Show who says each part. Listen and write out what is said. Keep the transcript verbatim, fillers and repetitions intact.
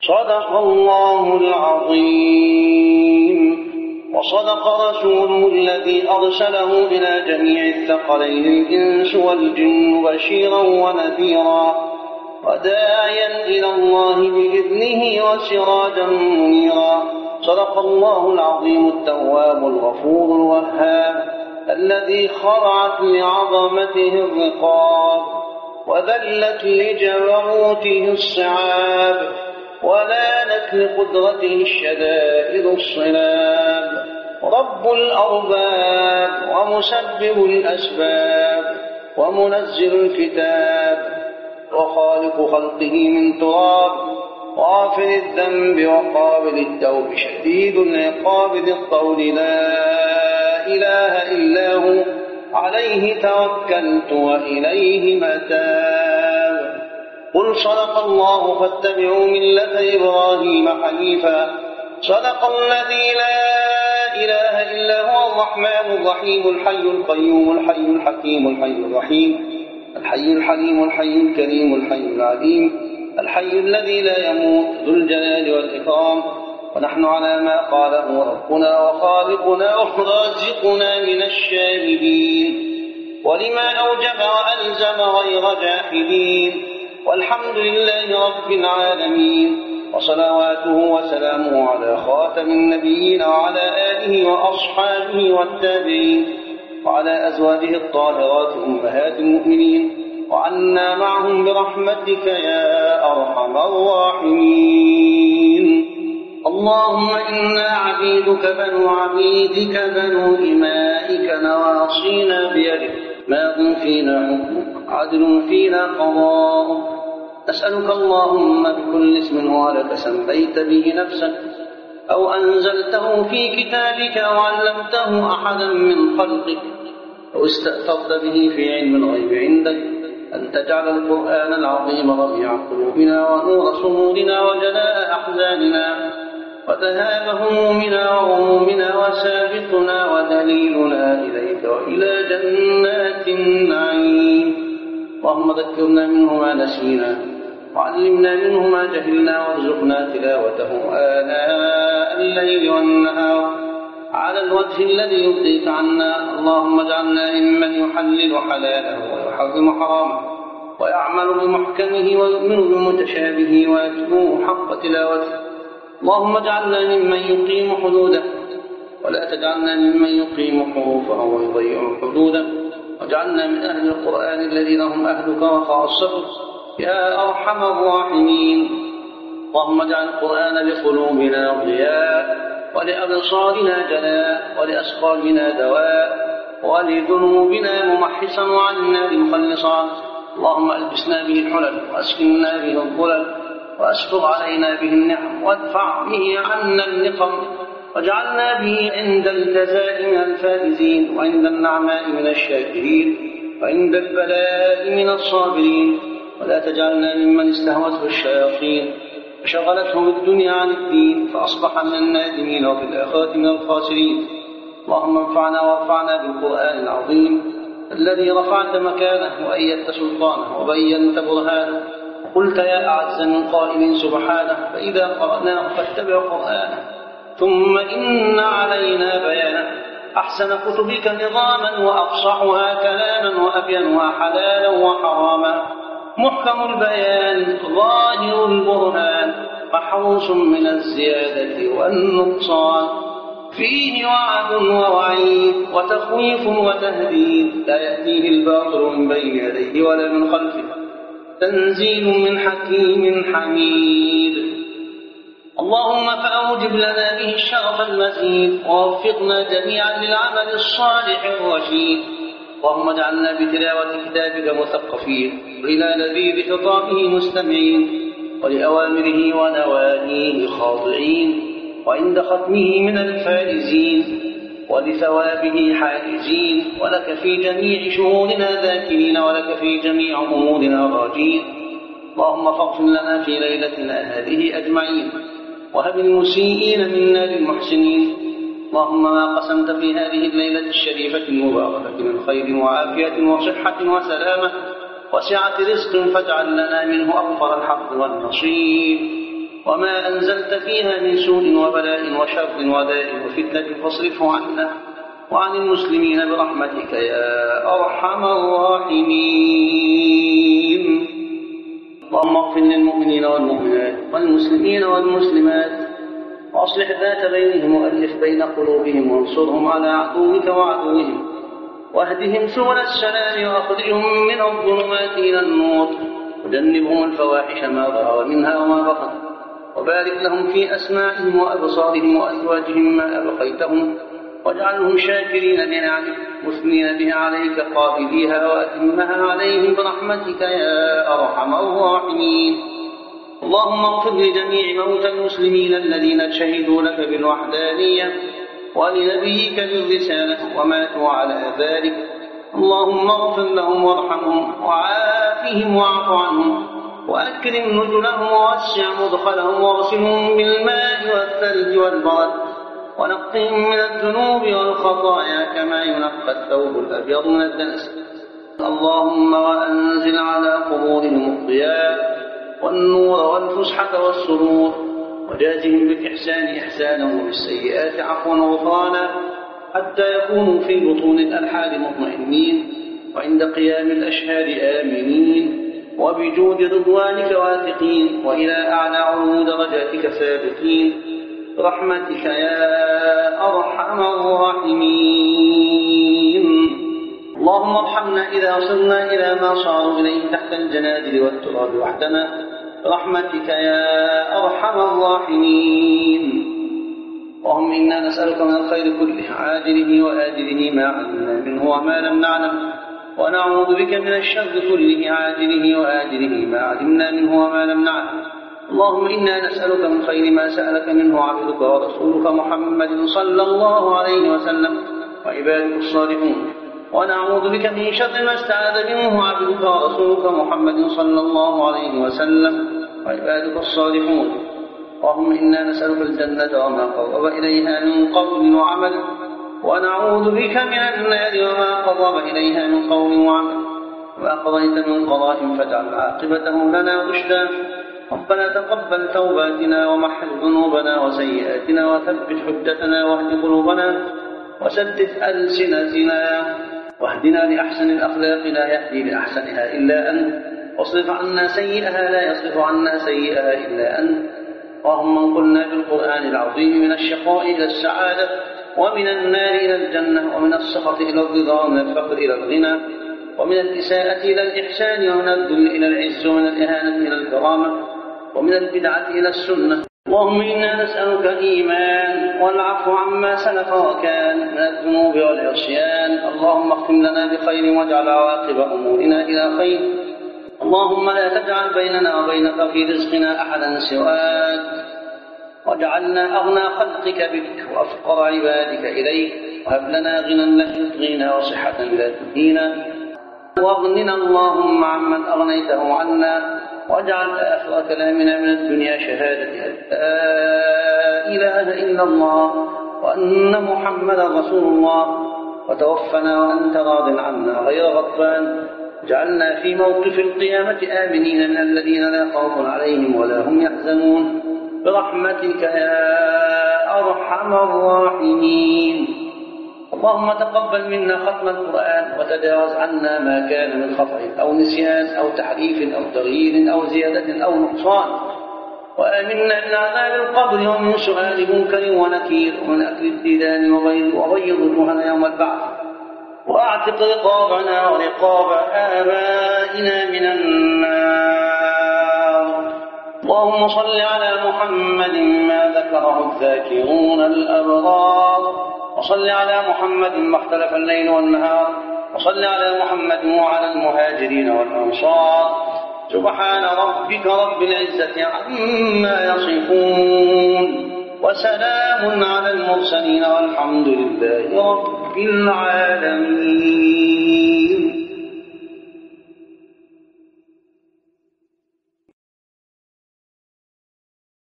Speaker 1: صدق الله العظيم. وصدق رسوله الذي أرسله إلى جميع الثقلين الإنس والجن بشيرا ونذيرا وداعيا إلى الله بإذنه وسراجا منيرا. صدق الله العظيم التواب الغفور الوهاب الذي خضعت لعظمته الرقاب وذلت لجبروته الصعاب ولانت لقدرته الشدائد الصلاب. رب الأرباب ومسبب الأسباب ومنزل الكتاب وخالق خلقه من تراب غافر الذنب وقابل التوب شديد العقاب ذي الطول لا إله إلا هو عليه توكلت وإليه متاب. قل صدق الله فاتبعوا ملة إبراهيم حنيفا. صدق الذي لا إله إلا هو الرحمن الرحيم الحي القيوم الحي الحكيم الحي الرحيم الحي الحليم الحي الكريم الحي العليم الحي الذي لا يموت ذو الجلال والإكرام. ونحن على ما قاله ربنا وخالقنا ورازقنا من الشاهدين ولما أوجب وألزم غير جاحدين. والحمد لله رب العالمين وصلواته وسلامه على خاتم النبيين وعلى آله وأصحابه والتابعين وعلى أزواجه الطاهرات أمهات المؤمنين وعنا معهم برحمتك يا أرحم الراحمين. اللهم إنا عبيدك بنو عبيدك بنو إمائك نواصينا بيدك ماض فينا حكمك عدل فينا قضاؤك. أسألك اللهم بكل اسم هو لك سميت به نفسك أو أنزلته في كتابك أو علمته أحدا من خلقك أو استأثرت به في علم الغيب عندك أن تجعل القرآن العظيم ربيع قلوبنا ونور صدورنا وجلاء أحزاننا وذهاب همومنا وغمومنا وسابقنا ودليلنا إليك وإلى جنات النعيم. اللهم ذكرنا منه ما نسينا وعلمنا منه ما جهلنا وارزقنا تلاوته آناء الليل والنهار على الوجه الذي يرضيك عنا. اللهم اجعلنا ممن يحلل حلاله ويحرم حرامه ويعمل بمحكمه ويؤمن بمتشابهه ويتلوه حق تلاوته. اللهم اجعلنا ممن يقيم حدوده ولا تجعلنا ممن يقيم حروفه ويضيع حدوده. واجعلنا من أهل القرآن الذين هم أهلك وخاصتك يا أرحم الراحمين. اللهم اجعل القرآن لقلوبنا ضياء ولأبصارنا جلاء ولأسقامنا دواء ولذنوبنا ممحصا وعن النار مخلصا. اللهم ألبسنا به الحلل وأسكننا به الظلل وأسبغ علينا به النعم وادفع به عنا النقم واجعلنا به عند الجزاء من الفائزين وعند النعماء من الشاكرين وعند البلاء من الصابرين. ولا تجعلنا ممن استهوته الشياطين فشغلتهم الدنيا عن الدين فأصبح من النادمين وفي الآخرة من الخاسرين. اللهم انفعنا وارفعنا بالقرآن العظيم الذي رفعت مكانه وأيدت سلطانه وبينت برهانه. قلت يا أعز من قائل سبحانه فإذا قرأناه فاتبع قرآنه ثم إن علينا بيانه. أحسن كتبك نظاما وأفصحها كلاما وأبينها حلالا وحراما. محكم البيان ظاهر البرهان محروس من الزيادة والنقصان. فيه وعد ووعيد وتخويف وتهديد لا يأتيه الباطل من بين يديه ولا من خلفه. تنزيل من حكيم حميد. اللهم فأوجب لنا به الشرف المزيد ووفقنا جميعا للعمل الصالح الرشيد. اللهم اجعلنا بتلاوة كتابك مثقفين وإلى لذيذ خطابه مستمعين ولأوامره ونواهيه خاضعين وعند ختمه من الفائزين ولثوابه حائزين ولك في جميع شؤوننا ذاكرين ولك في جميع أمورنا راجين. اللهم فاغفر لنا في ليلتنا هذه أجمعين وهب المسيئين منا للمحسنين. اللهم ما قسمت في هذه الليلة الشريفة المباركة من خير وعافية وصحة وسلامة وسعة رزق فاجعل لنا منه أكبر الحظ والنصيب. وما أنزلت فيها من سوء وبلاء وشر وداء وفتنة فاصرفه عنا وعن المسلمين برحمتك يا أرحم الراحمين. اللهم اغفر للمؤمنين والمؤمنات والمسلمين والمسلمات وأصلح ذات بينهم وألف بين قلوبهم وانصرهم على عدوك وعدوهم واهدهم سبل السلام وأخرجهم من الظلمات إلى النور وجنبهم الفواحش ما ظهر منها وما بطن وبارك لهم في أسماعهم وأبصارهم وأزواجهم ما أبقيتهم واجعلهم شاكرين لنعمك مثنين بها عليك قابليها وأتمها عليهم برحمتك يا أرحم الراحمين. اللهم اغفر لجميع موتى المسلمين الذين شهدوا لك بالوحدانية ولنبيك بالرسالة وماتوا على ذلك. اللهم اغفر لهم وارحمهم وعافهم واعف عنهم وأكرم نزلهم ووسع مدخلهم واغسلهم بالماء والثلج والبرد ونقهم من الذنوب والخطايا كما ينقى الثوب الأبيض من الدنس. اللهم وأنزل على قبورهم الضياء والنور والفسحة والسرور وجازهم بالإحسان إحسانا وبالسيئات عفوا وغفرانا حتى يكونوا في بطون الألحاد مطمئنين وعند قيام الأشهاد آمنين وبجود رضوانك واثقين وإلى أعلى علو درجاتك سابقين برحمتك يا أرحم الراحمين. اللهم ارحمنا إذا صرنا إلى ما صاروا إليه تحت الجنادل والتراب وحدنا برحمتك يا أرحم الراحمين. اللهم إنا نسألك من الخير كله عاجله وآجله ما علمنا منه وما لم نعلم ونعوذ بك من الشر كله عاجله وآجله ما علمنا منه وما لم نعلم. اللهم إنا نسألك من خير ما سألك منه عبدك ورسولك محمد صلى الله عليه وسلم وعبادك الصالحون ونعوذ بك من شر ما استعاذ منه عبدك ورسولك محمد صلى الله عليه وسلم وعبادك الصالحون. اللهم إنا نسألك الجنة وما قرب إليها من قول وعمل ونعوذ بك من النار وما قرب إليها من قول وعمل. وما قضيت من قضاء فاجعل عاقبته لنا رشدا. ربنا تقبل توباتنا ومحل ذنوبنا وسيئاتنا وثبت حجتنا واهد قلوبنا وسدد ألسنتنا واهدنا لأحسن الأخلاق لا يهدي لأحسنها إلا أنت واصرف عنا سيئها لا يصرف عنا سيئها إلا أنت. اللهم انقلنا بالقرآن العظيم من الشقاء إلى السعادة ومن النار إلى الجنة ومن السخط إلى الرضا ومن الفقر إلى الغنى ومن الإساءة إلى الإحسان ومن الذل إلى العز ومن الإهانة إلى الكرامة ومن البدعة إلى السنة. اللهم إنا نسألك إيمان والعفو عما سلف وكان من الذنوب والعصيان. اللهم اختم لنا بخير واجعل عواقب أمورنا إلى خير. اللهم لا تجعل بيننا وبينك في رزقنا أحدا سواك واجعلنا أغنى خلقك بك وأفقر عبادك إليك وهب لنا غنى لا يطغينا وصحة لا تدينا واغننا اللهم عمن أغنيته عنا واجعل آخر كلامنا من الدنيا شهادة لا إله إلا الله وأن محمدا رسول الله وتوفنا وأنت راض عنا غير غضبان. جعلنا في موقف القيامة آمنين من الذين لا خوف عليهم ولا هم يحزنون برحمتك يا أرحم الراحمين. اللهم تقبل منا ختم القرآن وتجاوز عنا ما كان من خطأ أو نسيان أو تحريف أو تغيير أو زيادة أو نقصان وآمنا من عذاب القبر ومن سؤال منكر ونكير ومن أكل الديدان وغيظ وجوهنا يوم البعث وأعتق رقابنا ورقاب آبائنا من النار. اللهم صل على محمد ما ذكره الذاكرون الأبرار وصل على محمد ما اختلف الليل والنهار وصل على محمد وعلى المهاجرين والأنصار. سبحان ربك رب العزة عما يصفون وسلام على المرسلين والحمد لله رب العالمين.